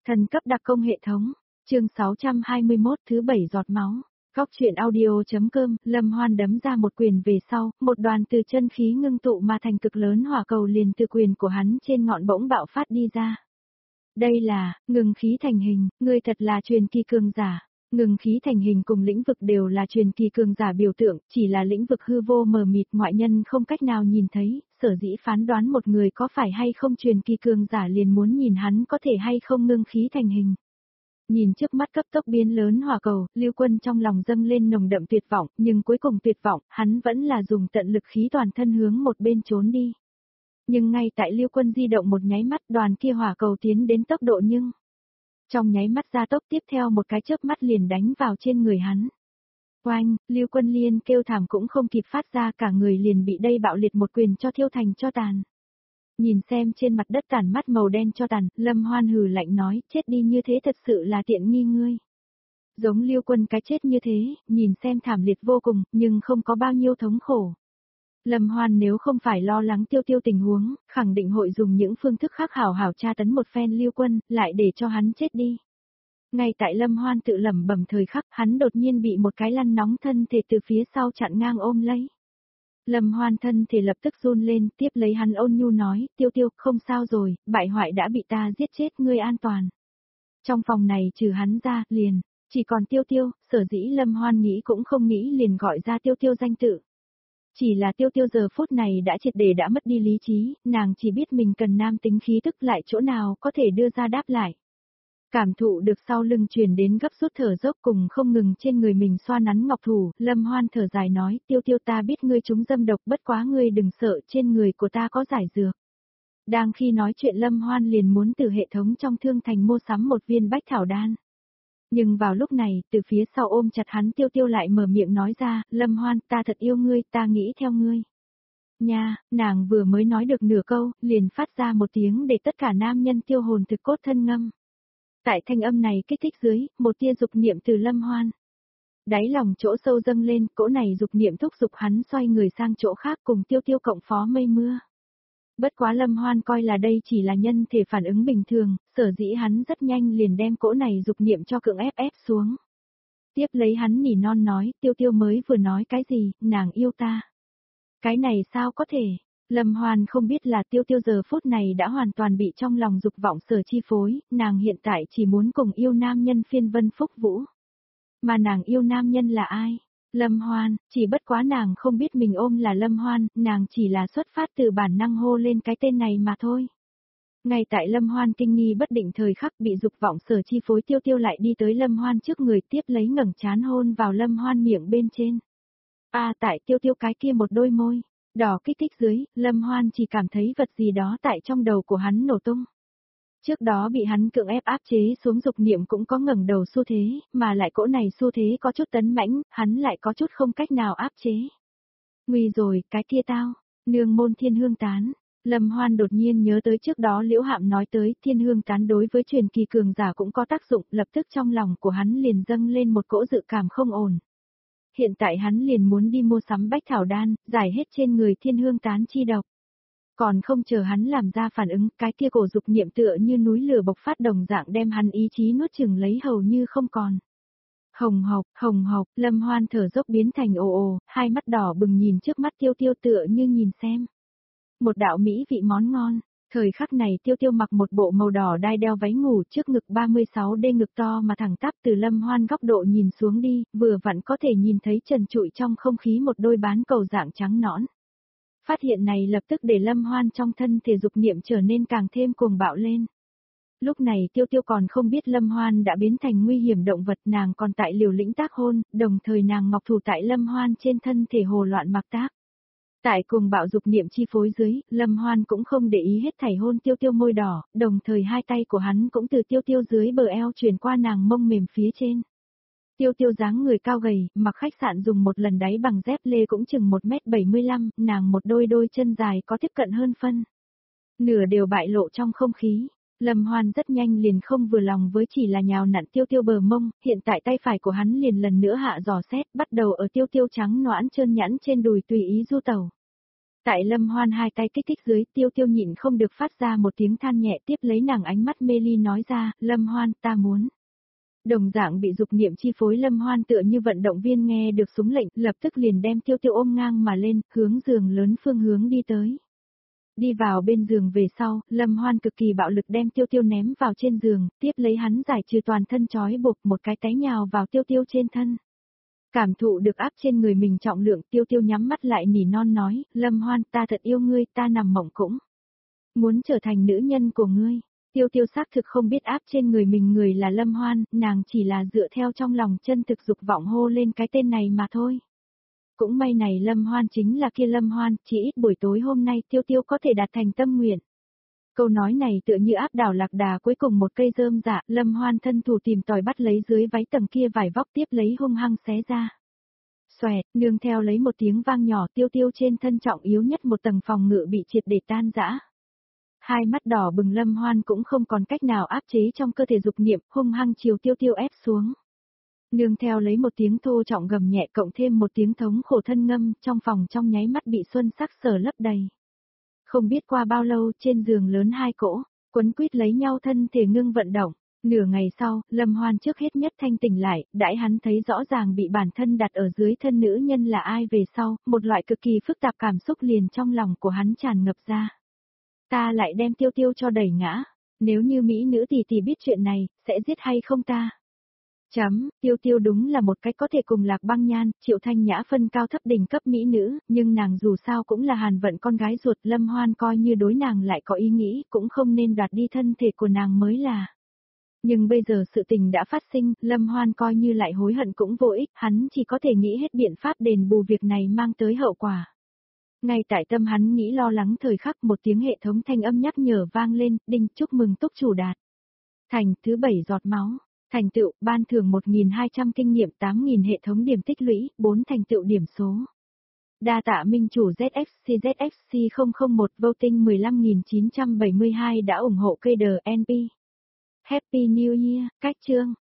Thần cấp đặc công hệ thống. Chương 621 thứ 7 giọt máu. Góc truyện audio.com. Lâm Hoan đấm ra một quyền về sau, một đoàn từ chân khí ngưng tụ mà thành cực lớn hỏa cầu liền từ quyền của hắn trên ngọn bỗng bạo phát đi ra. Đây là, ngừng khí thành hình, ngươi thật là truyền kỳ cường giả. Ngừng khí thành hình cùng lĩnh vực đều là truyền kỳ cường giả biểu tượng, chỉ là lĩnh vực hư vô mờ mịt ngoại nhân không cách nào nhìn thấy, sở dĩ phán đoán một người có phải hay không truyền kỳ cường giả liền muốn nhìn hắn có thể hay không ngưng khí thành hình. Nhìn trước mắt cấp tốc biến lớn hỏa cầu, Lưu Quân trong lòng dâng lên nồng đậm tuyệt vọng, nhưng cuối cùng tuyệt vọng, hắn vẫn là dùng tận lực khí toàn thân hướng một bên trốn đi. Nhưng ngay tại Lưu Quân di động một nháy mắt, đoàn kia hỏa cầu tiến đến tốc độ nhưng trong nháy mắt gia tốc, tiếp theo một cái chớp mắt liền đánh vào trên người hắn. Oanh, Lưu Quân Liên kêu thảm cũng không kịp phát ra, cả người liền bị đây bạo liệt một quyền cho thiêu thành cho tàn. Nhìn xem trên mặt đất tàn mắt màu đen cho tàn, Lâm Hoan hừ lạnh nói, chết đi như thế thật sự là tiện nghi ngươi. Giống Lưu Quân cái chết như thế, nhìn xem thảm liệt vô cùng, nhưng không có bao nhiêu thống khổ. Lâm Hoan nếu không phải lo lắng Tiêu Tiêu tình huống, khẳng định hội dùng những phương thức khác hảo hảo tra tấn một phen Lưu Quân, lại để cho hắn chết đi. Ngay tại Lâm Hoan tự lẩm bẩm thời khắc, hắn đột nhiên bị một cái lăn nóng thân thể từ phía sau chặn ngang ôm lấy. Lâm Hoan thân thể lập tức run lên, tiếp lấy hắn ôn nhu nói, Tiêu Tiêu, không sao rồi, bại hoại đã bị ta giết chết, ngươi an toàn. Trong phòng này trừ hắn ra, liền, chỉ còn Tiêu Tiêu, sở dĩ Lâm Hoan nghĩ cũng không nghĩ liền gọi ra Tiêu Tiêu danh tự. Chỉ là Tiêu Tiêu giờ phút này đã triệt để đã mất đi lý trí, nàng chỉ biết mình cần nam tính khí tức lại chỗ nào có thể đưa ra đáp lại. Cảm thụ được sau lưng truyền đến gấp rút thở dốc cùng không ngừng trên người mình xoa nắn ngọc thủ, Lâm Hoan thở dài nói, Tiêu Tiêu ta biết ngươi trúng dâm độc, bất quá ngươi đừng sợ, trên người của ta có giải dược. Đang khi nói chuyện Lâm Hoan liền muốn từ hệ thống trong thương thành mua sắm một viên bách thảo đan. Nhưng vào lúc này, từ phía sau ôm chặt hắn Tiêu Tiêu lại mở miệng nói ra, Lâm Hoan, ta thật yêu ngươi, ta nghĩ theo ngươi. Nha, nàng vừa mới nói được nửa câu, liền phát ra một tiếng để tất cả nam nhân tiêu hồn thực cốt thân ngâm. Tại thanh âm này kích thích dưới, một tia dục niệm từ Lâm Hoan. Đáy lòng chỗ sâu dâng lên, cỗ này dục niệm thúc giục hắn xoay người sang chỗ khác cùng Tiêu Tiêu cộng phó mây mưa. Bất quá Lâm Hoan coi là đây chỉ là nhân thể phản ứng bình thường, sở dĩ hắn rất nhanh liền đem cỗ này dục niệm cho cưỡng ép xuống. Tiếp lấy hắn nỉ non nói, Tiêu Tiêu mới vừa nói cái gì, nàng yêu ta. Cái này sao có thể? Lâm Hoan không biết là Tiêu Tiêu giờ phút này đã hoàn toàn bị trong lòng dục vọng sở chi phối, nàng hiện tại chỉ muốn cùng yêu nam nhân phiên vân phúc vũ. Mà nàng yêu nam nhân là ai? Lâm Hoan, chỉ bất quá nàng không biết mình ôm là Lâm Hoan, nàng chỉ là xuất phát từ bản năng hô lên cái tên này mà thôi. Ngay tại Lâm Hoan kinh nghi bất định thời khắc bị dục vọng sở chi phối Tiêu Tiêu lại đi tới Lâm Hoan trước người tiếp lấy ngẩng trán hôn vào Lâm Hoan miệng bên trên. Tại Tiêu Tiêu cái kia một đôi môi đỏ kích thích dưới, Lâm Hoan chỉ cảm thấy vật gì đó tại trong đầu của hắn nổ tung. Trước đó bị hắn cưỡng ép áp chế xuống dục niệm cũng có ngẩng đầu xu thế, mà lại cỗ này xu thế có chút tấn mãnh, hắn lại có chút không cách nào áp chế. Nguy rồi, cái kia tao, nương môn thiên hương tán. Lâm Hoan đột nhiên nhớ tới trước đó Liễu Hạm nói tới thiên hương tán đối với truyền kỳ cường giả cũng có tác dụng, lập tức trong lòng của hắn liền dâng lên một cỗ dự cảm không ổn. Hiện tại hắn liền muốn đi mua sắm bách thảo đan, giải hết trên người thiên hương tán chi độc. Còn không chờ hắn làm ra phản ứng, cái kia cổ dục niệm tựa như núi lửa bộc phát đồng dạng đem hắn ý chí nuốt chửng lấy hầu như không còn. Hồng hộc, Lâm Hoan thở dốc biến thành ồ ồ, hai mắt đỏ bừng nhìn trước mắt Tiêu Tiêu tựa như nhìn xem. Một đạo mỹ vị món ngon, thời khắc này Tiêu Tiêu mặc một bộ màu đỏ đai đeo váy ngủ trước ngực 36D ngực to mà thẳng tắp từ Lâm Hoan góc độ nhìn xuống đi, vừa vặn có thể nhìn thấy trần trụi trong không khí một đôi bán cầu dạng trắng nõn. Phát hiện này lập tức để Lâm Hoan trong thân thể dục niệm trở nên càng thêm cuồng bạo lên. Lúc này Tiêu Tiêu còn không biết Lâm Hoan đã biến thành nguy hiểm động vật, nàng còn tại liều lĩnh tác hôn, đồng thời nàng ngọc thủ tại Lâm Hoan trên thân thể hồ loạn mặc tác. Tại cuồng bạo dục niệm chi phối dưới, Lâm Hoan cũng không để ý hết thảy hôn Tiêu Tiêu môi đỏ, đồng thời hai tay của hắn cũng từ Tiêu Tiêu dưới bờ eo truyền qua nàng mông mềm phía trên. Tiêu Tiêu dáng người cao gầy, mặc khách sạn dùng một lần đáy bằng dép lê cũng chừng 1m75, nàng một đôi chân dài có tiếp cận hơn phân. Nửa đều bại lộ trong không khí. Lâm Hoan rất nhanh liền không vừa lòng với chỉ là nhào nặn Tiêu Tiêu bờ mông, hiện tại tay phải của hắn liền lần nữa hạ dò xét, bắt đầu ở Tiêu Tiêu trắng noãn trơn nhẵn trên đùi tùy ý du tẩu. Tại Lâm Hoan hai tay kích thích dưới, Tiêu Tiêu nhịn không được phát ra một tiếng than nhẹ, tiếp lấy nàng ánh mắt mê ly nói ra, Lâm Hoan, ta muốn. Đồng dạng bị dục niệm chi phối Lâm Hoan tựa như vận động viên nghe được súng lệnh, lập tức liền đem Tiêu Tiêu ôm ngang mà lên, hướng giường lớn phương hướng đi tới. Đi vào bên giường về sau, Lâm Hoan cực kỳ bạo lực đem Tiêu Tiêu ném vào trên giường, tiếp lấy hắn giải trừ toàn thân trói buộc, một cái té nhào vào Tiêu Tiêu trên thân. Cảm thụ được áp trên người mình trọng lượng, Tiêu Tiêu nhắm mắt lại nỉ non nói, Lâm Hoan, ta thật yêu ngươi, ta nằm mộng cũng muốn trở thành nữ nhân của ngươi. Tiêu Tiêu xác thực không biết áp trên người mình người là Lâm Hoan, nàng chỉ là dựa theo trong lòng chân thực dục vọng hô lên cái tên này mà thôi. Cũng may này Lâm Hoan chính là kia Lâm Hoan, chỉ ít buổi tối hôm nay Tiêu Tiêu có thể đạt thành tâm nguyện. Câu nói này tựa như áp đảo lạc đà cuối cùng một cây rơm dạ, Lâm Hoan thân thủ tìm tòi bắt lấy dưới váy tầng kia vải vóc tiếp lấy hung hăng xé ra. Xoẹt, nương theo lấy một tiếng vang nhỏ, Tiêu Tiêu trên thân trọng yếu nhất một tầng phòng ngự bị triệt để tan rã. Hai mắt đỏ bừng Lâm Hoan cũng không còn cách nào áp chế trong cơ thể dục niệm, hung hăng chiều Tiêu Tiêu ép xuống. Nương theo lấy một tiếng thô trọng gầm nhẹ cộng thêm một tiếng thống khổ thân ngâm, trong phòng trong nháy mắt bị xuân sắc sở lấp đầy. Không biết qua bao lâu, trên giường lớn hai cỗ, quấn quýt lấy nhau thân thể ngưng vận động. Nửa ngày sau, Lâm Hoan trước hết nhất thanh tỉnh lại, đãi hắn thấy rõ ràng bị bản thân đặt ở dưới thân nữ nhân là ai về sau, một loại cực kỳ phức tạp cảm xúc liền trong lòng của hắn tràn ngập ra. Ta lại đem Tiêu Tiêu cho đẩy ngã, nếu như mỹ nữ tỷ biết chuyện này, sẽ giết hay không ta? Tiêu Tiêu đúng là một cách có thể cùng Lạc Băng Nhan, Triệu Thanh Nhã phân cao thấp đỉnh cấp mỹ nữ, nhưng nàng dù sao cũng là Hàn Vận con gái ruột, Lâm Hoan coi như đối nàng lại có ý nghĩ, cũng không nên đoạt đi thân thể của nàng mới là. Nhưng bây giờ sự tình đã phát sinh, Lâm Hoan coi như lại hối hận cũng vô ích, hắn chỉ có thể nghĩ hết biện pháp đền bù việc này mang tới hậu quả. Ngay tại tâm hắn nghĩ lo lắng thời khắc, một tiếng hệ thống thanh âm nhắc nhở vang lên, đinh, chúc mừng túc chủ đạt. Thành, thứ 7 giọt máu. Thành tựu, ban thưởng 1.200 kinh nghiệm, 8.000 hệ thống điểm tích lũy, 4 thành tựu điểm số. Đa tạ minh chủ ZXC001 voting 15.972 đã ủng hộ cây đờ NP. Happy New Year, cách chương.